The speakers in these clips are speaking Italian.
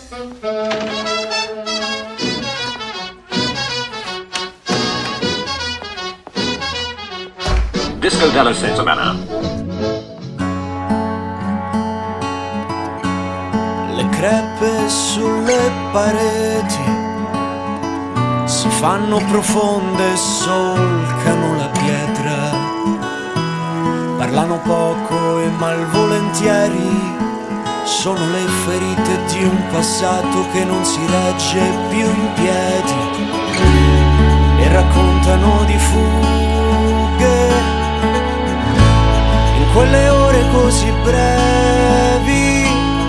Disco della settimana. Le crepe sulle pareti si fanno profonde e solcano la pietra. Parlano poco e malvolentieri, sono le ferite di un passato che non si regge più in piedi. E raccontano di fughe in quelle ore così brevi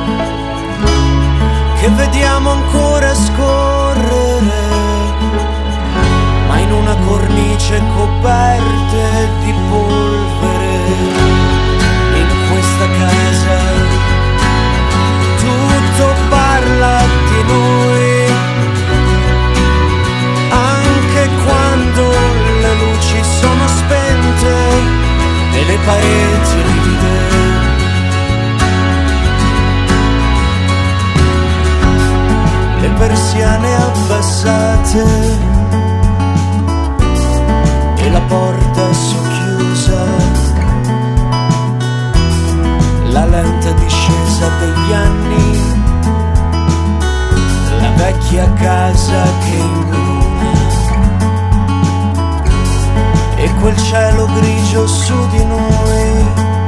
che vediamo ancora scorrere, ma in una cornice coperte di polvere. In questa casa tutto parla di noi, anche quando le luci sono spente e le pareti rivide. Le persiane abbassate e la porta socchiusa, la lenta discesa degli anni, la vecchia casa che ingruna e quel cielo grigio su di noi,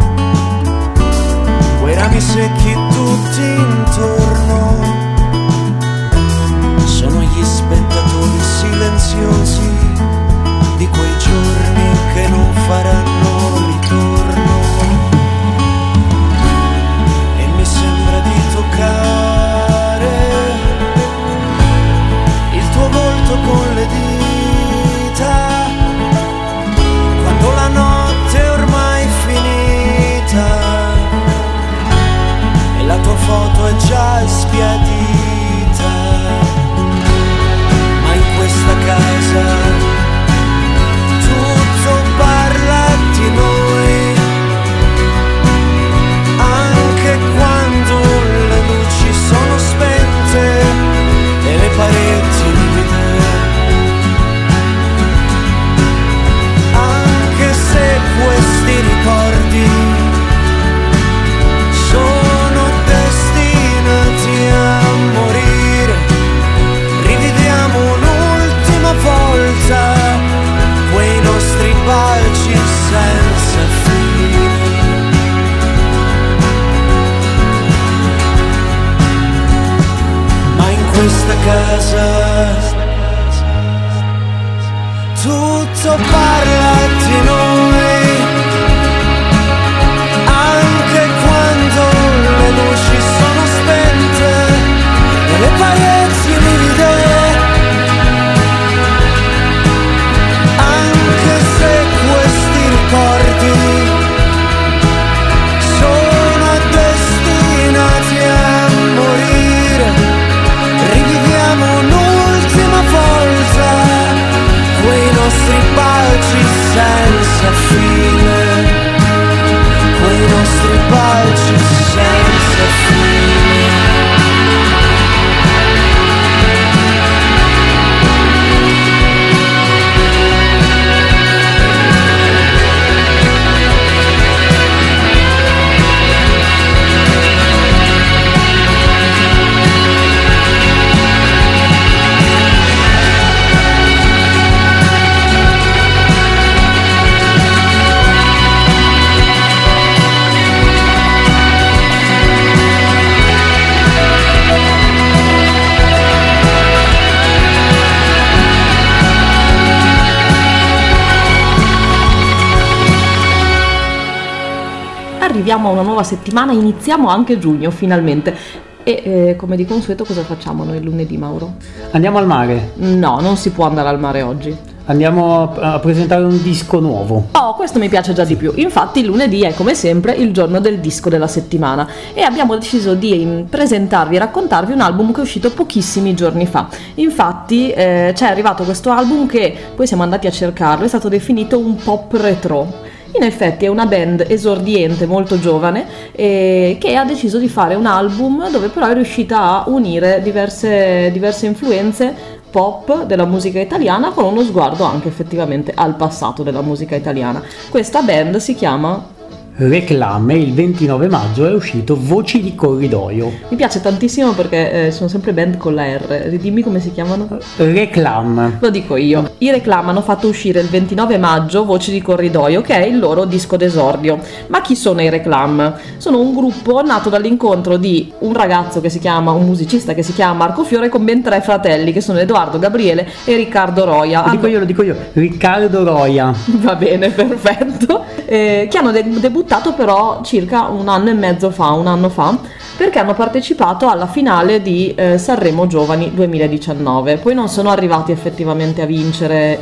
quei rami secchi tutti intorno. Sono gli spettatori silenziosi di quei giorni che non faranno ritorno. E mi sembra di toccare il tuo volto con le dita, quando la notte è ormai finita e la tua foto è già sbiadita. Questa casa tutto parla di noi, anche quando le luci sono spente e le pareti livide, anche se questi ricordi sono destinati a morire. Riviviamo volta quei nostri baci senza fine. Ma in questa casa tutto parla di noi, anche quando le luci sono spente e le pareti livide. Sono destinati a morire. Riviviamo un'ultima volta quei nostri baci senza fine, quei nostri baci senza fine. Arriviamo a una nuova settimana, iniziamo anche giugno finalmente e come di consueto cosa facciamo noi il lunedì, Mauro? Andiamo al mare? No, non si può andare al mare oggi. Andiamo a presentare un disco nuovo. Oh, questo mi piace già di più. Infatti il lunedì è come sempre il giorno del disco della settimana e abbiamo deciso di presentarvi e raccontarvi un album che è uscito pochissimi giorni fa. Infatti ci è arrivato questo album che poi siamo andati a cercarlo, è stato definito un pop retro. In effetti è una band esordiente, molto giovane, che ha deciso di fare un album dove però è riuscita a unire diverse influenze pop della musica italiana con uno sguardo anche effettivamente al passato della musica italiana. Questa band si chiama Reclame. Il 29 maggio è uscito Voci di corridoio. Mi piace tantissimo perché sono sempre band con la R. Ridimmi come si chiamano? Reclame. Lo dico io. I Reclam hanno fatto uscire il 29 maggio Voci di corridoio, che è il loro disco d'esordio. Ma chi sono i Reclam? Sono un gruppo nato dall'incontro di un musicista che si chiama Marco Fiore, con ben 3 fratelli, che sono Edoardo, Gabriele e Riccardo Roia. Lo dico io, Riccardo Roia. Va bene, perfetto. Che hanno debuttato però circa un anno fa, perché hanno partecipato alla finale di Sanremo Giovani 2019. Poi non sono arrivati effettivamente a vincere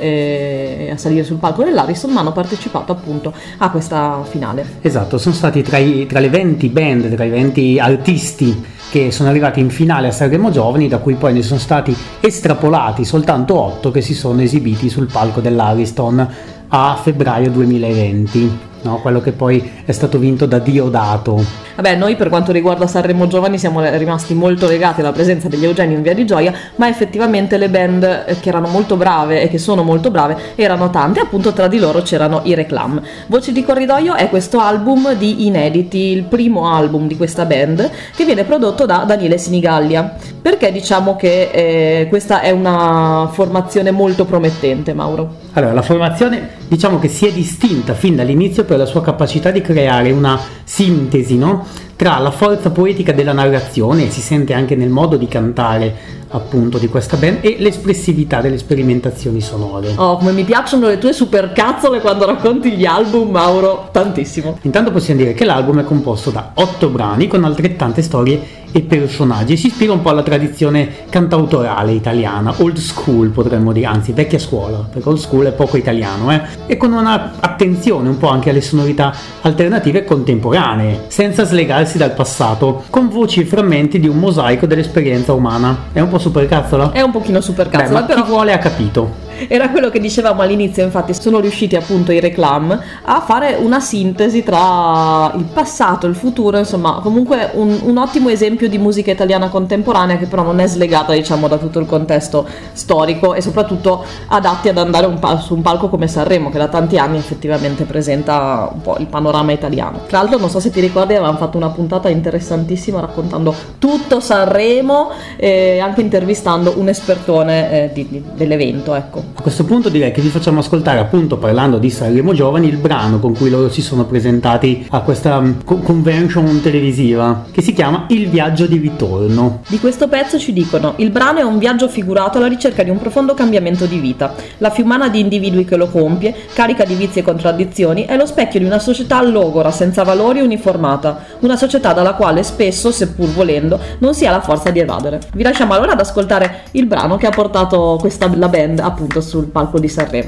e a salire sul palco dell'Ariston, ma hanno partecipato appunto a questa finale. Esatto, sono stati tra le 20 band, tra i 20 artisti che sono arrivati in finale a Sanremo Giovani, da cui poi ne sono stati estrapolati soltanto 8 che si sono esibiti sul palco dell'Ariston a febbraio 2020. No, quello che poi è stato vinto da Diodato. Vabbè, noi per quanto riguarda Sanremo Giovani siamo rimasti molto legati alla presenza degli Eugenio in Via di Gioia, ma effettivamente le band che erano molto brave e che sono molto brave erano tante, appunto tra di loro c'erano i Reclam. Voci di corridoio è questo album di inediti, il primo album di questa band, che viene prodotto da Daniele Sinigallia. Perché diciamo che questa è una formazione molto promettente, Mauro? Allora, la formazione diciamo che si è distinta fin dall'inizio per la sua capacità di creare una sintesi, no? Tra la forza poetica della narrazione, si sente anche nel modo di cantare appunto di questa band, e l'espressività delle sperimentazioni sonore. Oh, come mi piacciono le tue supercazzole quando racconti gli album, Mauro, tantissimo. Intanto possiamo dire che l'album è composto da 8 brani con altrettante storie e personaggi, si ispira un po' alla tradizione cantautorale italiana, old school potremmo dire, anzi vecchia scuola, perché old school è poco italiano, e con una attenzione un po' anche alle sonorità alternative e contemporanee, senza slegarsi dal passato, con voci e frammenti di un mosaico dell'esperienza umana. È un po' supercazzola? È un pochino supercazzola, ma però chi vuole ha capito. Era quello che dicevamo all'inizio, infatti sono riusciti appunto i Reclam a fare una sintesi tra il passato e il futuro, insomma comunque un ottimo esempio di musica italiana contemporanea, che però non è slegata diciamo da tutto il contesto storico, e soprattutto adatti ad andare su un palco come Sanremo, che da tanti anni effettivamente presenta un po' il panorama italiano. Tra l'altro non so se ti ricordi, avevamo fatto una puntata interessantissima raccontando tutto Sanremo, anche intervistando un espertone dell'evento, ecco. A questo punto direi che vi facciamo ascoltare, appunto parlando di Sanremo Giovani, il brano con cui loro si sono presentati a questa convention televisiva, che si chiama Il viaggio di ritorno. Di questo pezzo ci dicono: il brano è un viaggio figurato alla ricerca di un profondo cambiamento di vita. La fiumana di individui che lo compie, carica di vizi e contraddizioni, è lo specchio di una società logora, senza valori e uniformata, una società dalla quale spesso, seppur volendo, non si ha la forza di evadere. Vi lasciamo allora ad ascoltare il brano che ha portato la band appunto sul palco di Sanremo.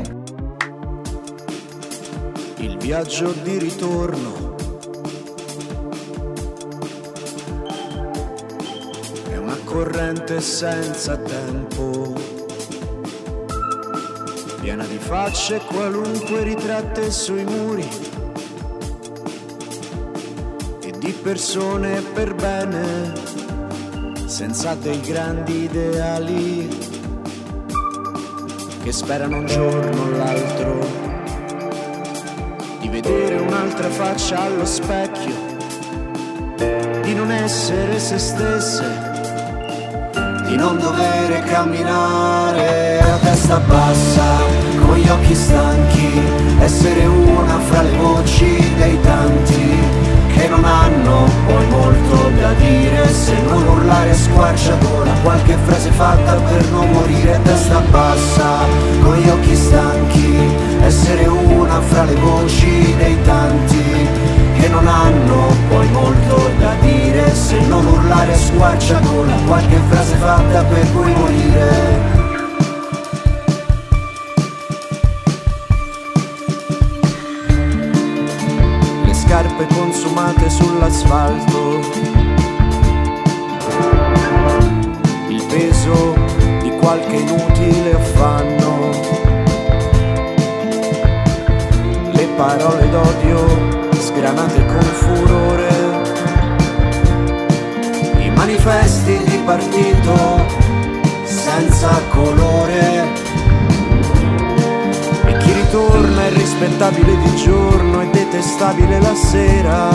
Il viaggio di ritorno è una corrente senza tempo, piena di facce qualunque ritratte sui muri e di persone per bene, senza dei grandi ideali, che sperano un giorno o l'altro di vedere un'altra faccia allo specchio, di non essere se stesse, di non dover camminare a testa bassa, con gli occhi stanchi, essere una fra le voci dei tanti che non hanno poi molto da dire, se non urlare a squarciagola qualche frase fatta per non morire a testa bassa, con gli occhi stanchi, essere una fra le voci dei tanti che non hanno poi molto da dire, se non urlare a squarciagola qualche frase fatta per poi morire. Scarpe consumate sull'asfalto, il peso di qualche inutile affanno, le parole parole d'odio sgranate con furore, i manifesti di partito senza colore, e chi ritorna è rispettabile di giorno e detestabile la sera,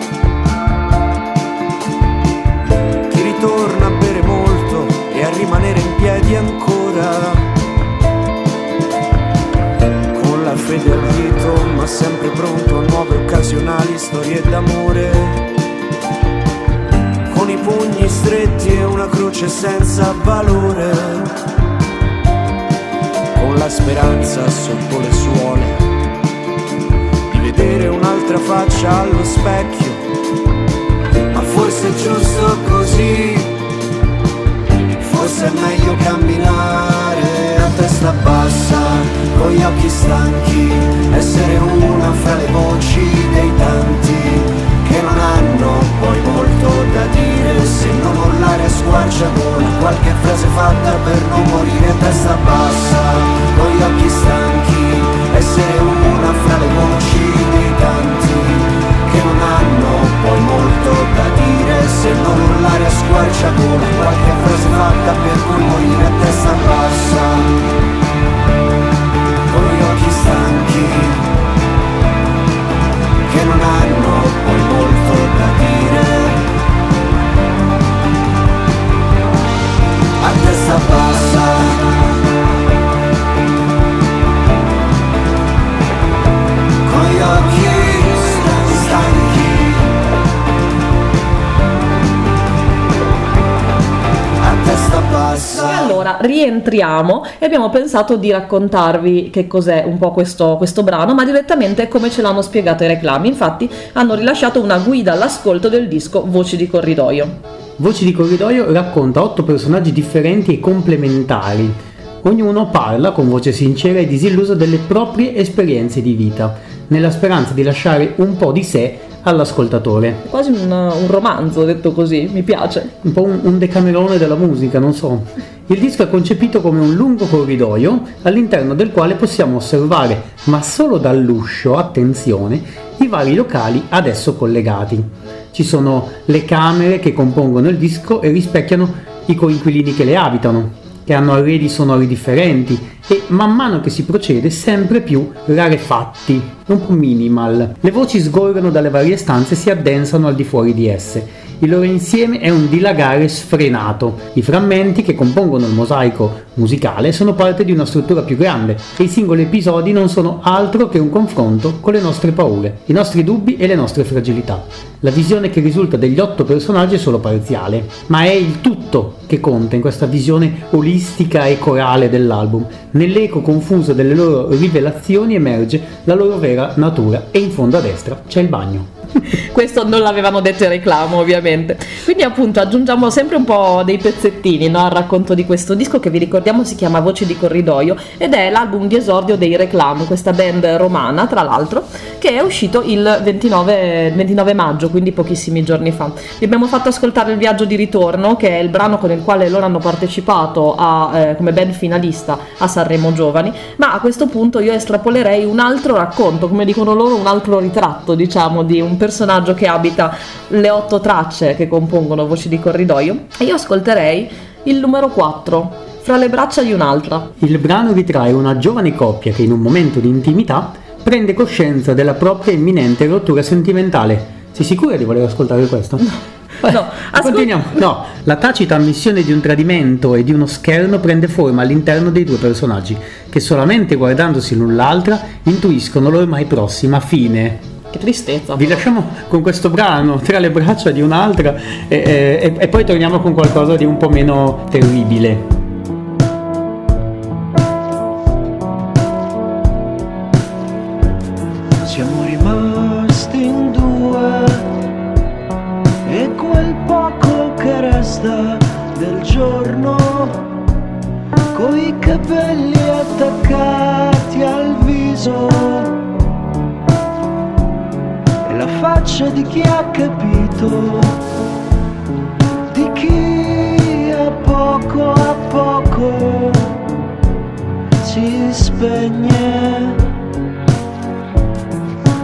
chi ritorna a bere molto e a rimanere in piedi ancora, la fede al dito, ma sempre pronto a nuove occasionali storie d'amore, con i pugni stretti e una croce senza valore, con la speranza sotto le suole di vedere un'altra faccia allo specchio, ma forse è giusto così, forse è meglio camminare a testa bassa, con gli occhi stanchi, essere una fra le voci dei tanti che non hanno poi molto da dire, se non mollare a squarciagola qualche frase fatta per non morire a testa bassa, con gli occhi stanchi, essere una fra le voci dei tanti che non hanno poi molto da dire, se non mollare a squarciagola qualche frase fatta per non morire a testa bassa, con gli occhi stanchi che non hanno poi molto da dire, a testa bassa, con gli occhi stanchi, a testa bassa. E allora rientriamo e abbiamo pensato di raccontarvi che cos'è un po' questo brano, ma direttamente come ce l'hanno spiegato i Reclami. Infatti hanno rilasciato una guida all'ascolto del disco Voci di Corridoio. Voci di Corridoio racconta 8 personaggi differenti e complementari. Ognuno parla con voce sincera e disillusa delle proprie esperienze di vita, nella speranza di lasciare un po' di sé all'ascoltatore. Quasi un romanzo, detto così, mi piace. Un po' un Decamerone della musica, non so. Il disco è concepito come un lungo corridoio all'interno del quale possiamo osservare, ma solo dall'uscio, attenzione, i vari locali ad esso collegati. Ci sono le camere che compongono il disco e rispecchiano i coinquilini che le abitano, che hanno arredi sonori differenti e man mano che si procede sempre più rarefatti, un po' minimal. Le voci sgorgano dalle varie stanze e si addensano al di fuori di esse. Il loro insieme è un dilagare sfrenato. I frammenti che compongono il mosaico musicale sono parte di una struttura più grande e i singoli episodi non sono altro che un confronto con le nostre paure, i nostri dubbi e le nostre fragilità. La visione che risulta degli 8 personaggi è solo parziale, ma è il tutto che conta in questa visione olistica e corale dell'album. Nell'eco confuso delle loro rivelazioni emerge la loro vera natura e in fondo a destra c'è il bagno. Questo non l'avevano detto in Reclamo, ovviamente. Quindi appunto aggiungiamo sempre un po' dei pezzettini, no, al racconto di questo disco, che vi ricordiamo si chiama Voci di Corridoio ed è l'album di esordio dei Reclamo, questa band romana tra l'altro, che è uscito il 29 maggio, quindi pochissimi giorni fa. Vi abbiamo fatto ascoltare Il viaggio di ritorno, che è il brano con il quale loro hanno partecipato come band finalista a Sanremo Giovani, ma a questo punto io estrapolerei un altro racconto, come dicono loro, un altro ritratto, diciamo, di un personaggio che abita le 8 tracce che compongono Voci di Corridoio, e io ascolterei il numero 4, Fra le braccia di un'altra. Il brano ritrae una giovane coppia che in un momento di intimità prende coscienza della propria imminente rottura sentimentale. Sei sicura di voler ascoltare questo? No, continuiamo. No, la tacita ammissione di un tradimento e di uno scherno prende forma all'interno dei 2 personaggi, che solamente guardandosi l'un l'altra intuiscono l'ormai prossima fine. Che tristezza. Vi lasciamo con questo brano, Tra le braccia di un'altra, e poi torniamo con qualcosa di un po' meno terribile. Siamo rimasti in 2 e quel poco che resta del giorno, coi capelli attaccati al viso, la faccia di chi ha capito, di chi a poco si spegne.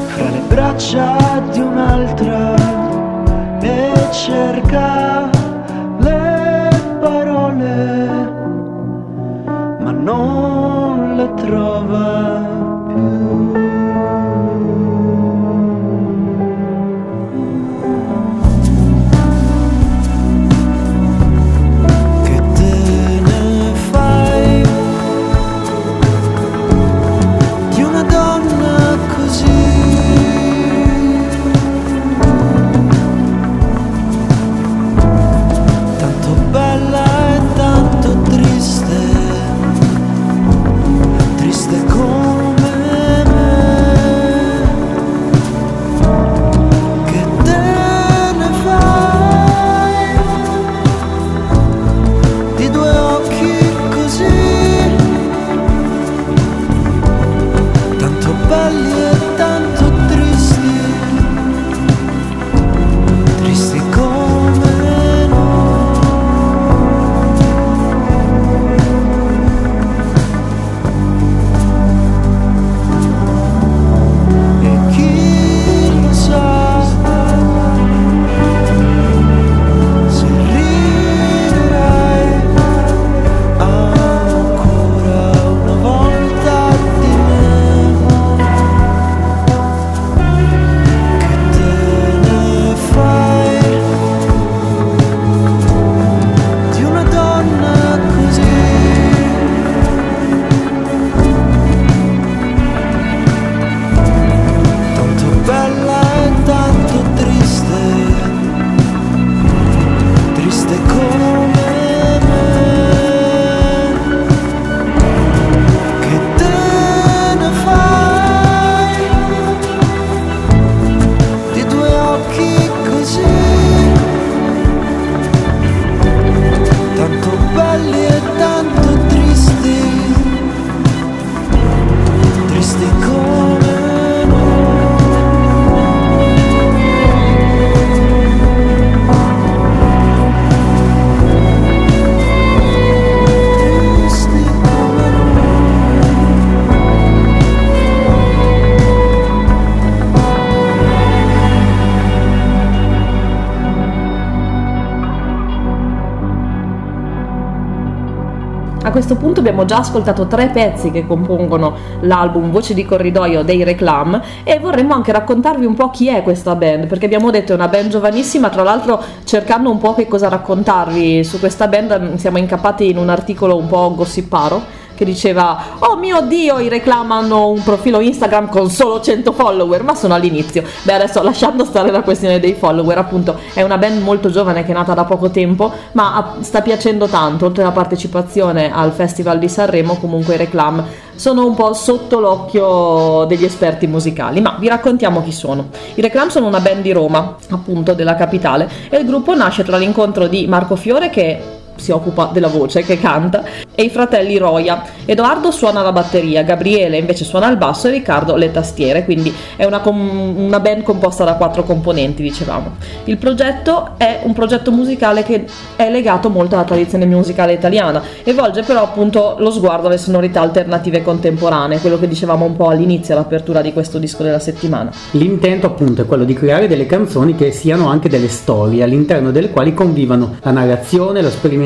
A questo punto abbiamo già ascoltato 3 pezzi che compongono l'album Voci di corridoio dei Reclam e vorremmo anche raccontarvi un po' chi è questa band, perché abbiamo detto è una band giovanissima. Tra l'altro, cercando un po' che cosa raccontarvi su questa band, siamo incappati in un articolo un po' gossiparo che diceva: oh mio Dio, i Reclam hanno un profilo Instagram con solo 100 follower, ma sono all'inizio. Beh, adesso, lasciando stare la questione dei follower, appunto è una band molto giovane che è nata da poco tempo, ma sta piacendo tanto. Oltre alla partecipazione al Festival di Sanremo, comunque i Reclam sono un po' sotto l'occhio degli esperti musicali, ma vi raccontiamo chi sono. I Reclam sono una band di Roma, appunto della capitale, e il gruppo nasce tra l'incontro di Marco Fiore, che si occupa della voce, che canta, e i fratelli Roia. Edoardo suona la batteria, Gabriele invece suona il basso e Riccardo le tastiere, quindi è una band composta da 4 componenti, dicevamo. Il progetto è un progetto musicale che è legato molto alla tradizione musicale italiana e volge però appunto lo sguardo alle sonorità alternative contemporanee, quello che dicevamo un po' all'inizio, all'apertura di questo disco della settimana. L'intento appunto è quello di creare delle canzoni che siano anche delle storie, all'interno delle quali convivano la narrazione, la sperimentazione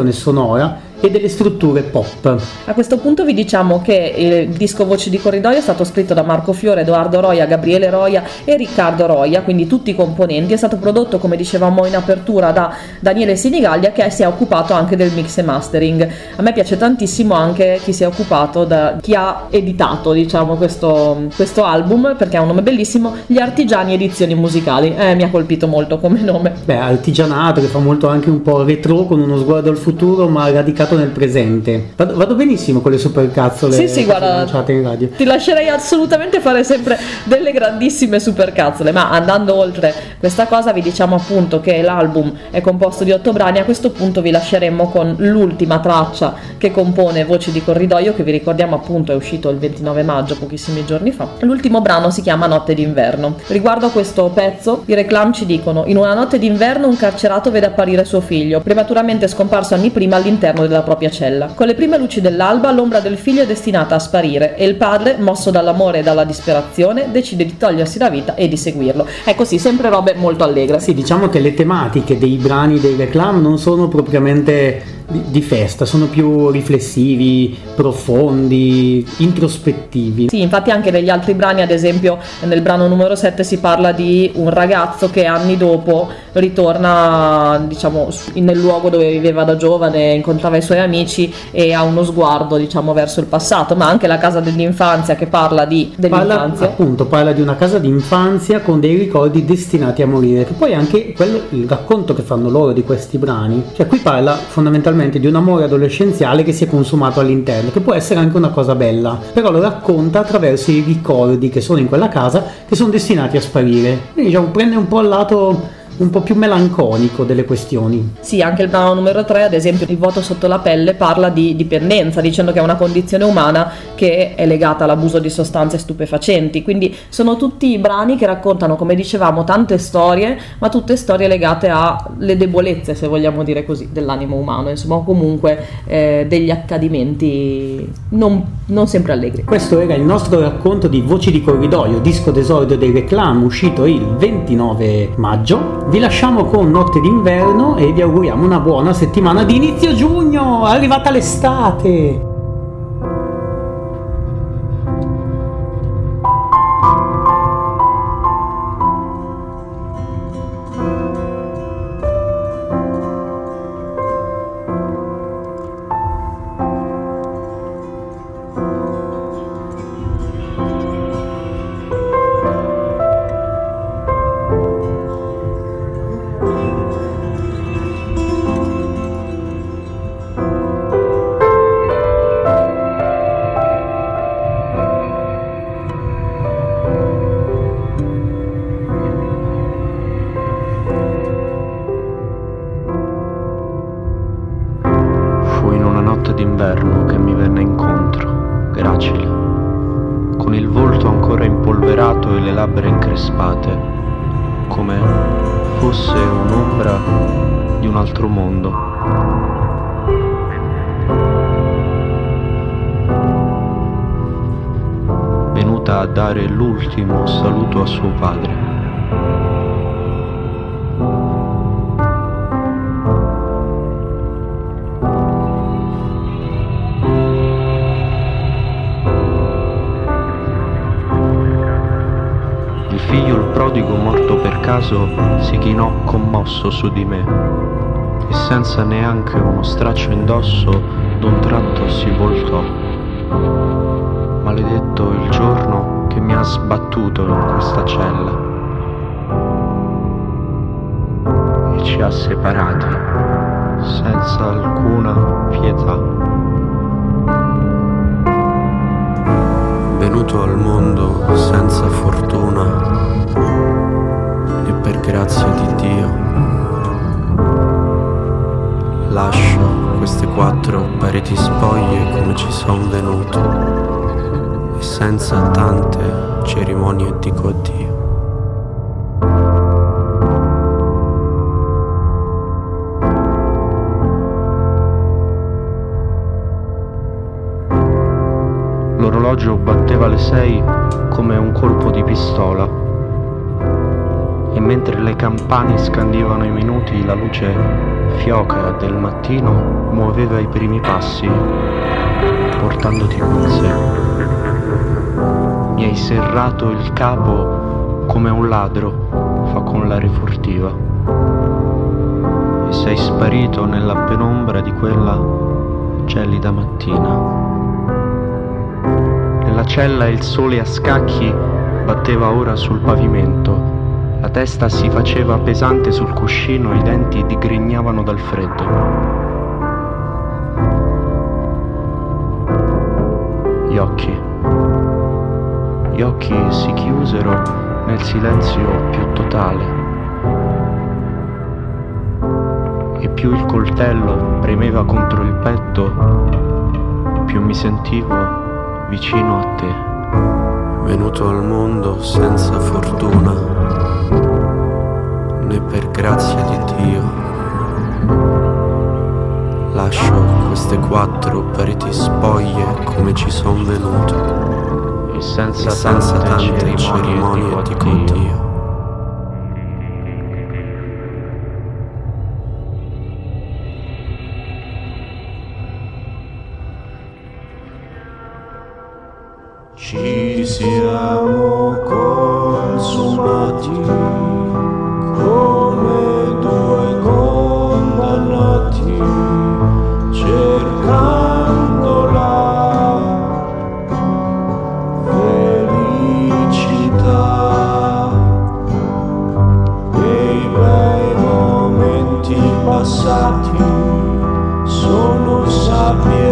sonora e delle strutture pop. A questo punto vi diciamo che il disco Voci di corridoio è stato scritto da Marco Fiore, Edoardo Roia, Gabriele Roia e Riccardo Roia, quindi tutti i componenti. È stato prodotto, come dicevamo in apertura, da Daniele Sinigaglia, che si è occupato anche del mix e mastering. A me piace tantissimo anche chi si è occupato, chi ha editato, diciamo, questo album, perché ha un nome bellissimo, Gli Artigiani Edizioni Musicali. Mi ha colpito molto come nome. Beh, artigianato, che fa molto anche un po' retro, con uno sguardo al futuro ma radicato nel presente. Vado benissimo con le supercazzole. Sì, guarda, lanciate in radio. Ti lascerei assolutamente fare sempre delle grandissime supercazzole, ma andando oltre questa cosa vi diciamo appunto che l'album è composto di 8 brani. A questo punto vi lasceremo con l'ultima traccia che compone Voci di corridoio, che vi ricordiamo appunto è uscito il 29 maggio, pochissimi giorni fa. L'ultimo brano si chiama Notte d'inverno. Riguardo a questo pezzo, i Reclam ci dicono: in una notte d'inverno un carcerato vede apparire suo figlio, prematuramente scomparso anni prima all'interno della propria cella. Con le prime luci dell'alba l'ombra del figlio è destinata a sparire e il padre, mosso dall'amore e dalla disperazione, decide di togliersi la vita e di seguirlo. Ecco, sì, sempre robe molto allegre. Sì, diciamo che le tematiche dei brani dei Reclam non sono propriamente di festa, sono più riflessivi, profondi, introspettivi. Sì, infatti anche negli altri brani, ad esempio nel brano numero 7 si parla di un ragazzo che anni dopo ritorna, diciamo, nel luogo dove viveva da giovane, incontrava i suoi amici e ha uno sguardo, diciamo, verso il passato. Ma anche la casa dell'infanzia, che parla dell'infanzia. Appunto, parla di una casa d'infanzia con dei ricordi destinati a morire, che poi anche il racconto che fanno loro di questi brani, cioè qui parla fondamentalmente di un amore adolescenziale che si è consumato all'interno, che può essere anche una cosa bella, però lo racconta attraverso i ricordi che sono in quella casa, che sono destinati a sparire. Quindi diciamo, prende un po' il lato un po' più melanconico delle questioni. Sì, anche il brano numero 3, ad esempio, Il vuoto sotto la pelle, parla di dipendenza, dicendo che è una condizione umana che è legata all'abuso di sostanze stupefacenti. Quindi sono tutti brani che raccontano, come dicevamo, tante storie, ma tutte storie legate alle debolezze, se vogliamo dire così, dell'animo umano, insomma, o comunque degli accadimenti non sempre allegri. Questo era il nostro racconto di Voci di corridoio, disco d'esordio dei Reclam, uscito il 29 maggio. Vi lasciamo con Notte d'inverno e vi auguriamo una buona settimana di inizio giugno, è arrivata l'estate! d'inverno che mi venne incontro, gracile, con il volto ancora impolverato e le labbra increspate, come fosse un'ombra di un altro mondo. Venuta a dare l'ultimo saluto a suo padre. prodigo morto per caso si chinò commosso su di me e senza neanche uno straccio indosso d'un tratto si voltò. Maledetto il giorno che mi ha sbattuto in questa cella e ci ha separati senza alcuna pietà. Venuto al mondo senza fortuna e per grazia di Dio, lascio queste 4 pareti spoglie come ci son venuto e senza tante cerimonie dico addio. L'orologio batteva le 6 come un colpo di pistola e mentre le campane scandivano i minuti la luce fioca del mattino muoveva i primi passi portandoti con sé. Mi hai serrato il capo come un ladro fa con l'aria furtiva e sei sparito nella penombra di quella gelida mattina. Nella cella il sole a scacchi batteva ora sul pavimento, la testa si faceva pesante sul cuscino e i denti digrignavano dal freddo. Gli occhi si chiusero nel silenzio più totale e più il coltello premeva contro il petto, più mi sentivo vicino a te. Venuto al mondo senza fortuna né per grazia di Dio, lascio queste 4 pareti spoglie come ci son venuto e senza tante cerimonie dico addio. Ci siamo consumati come 2 condannati, cercando la felicità e i bei momenti passati sono sabbie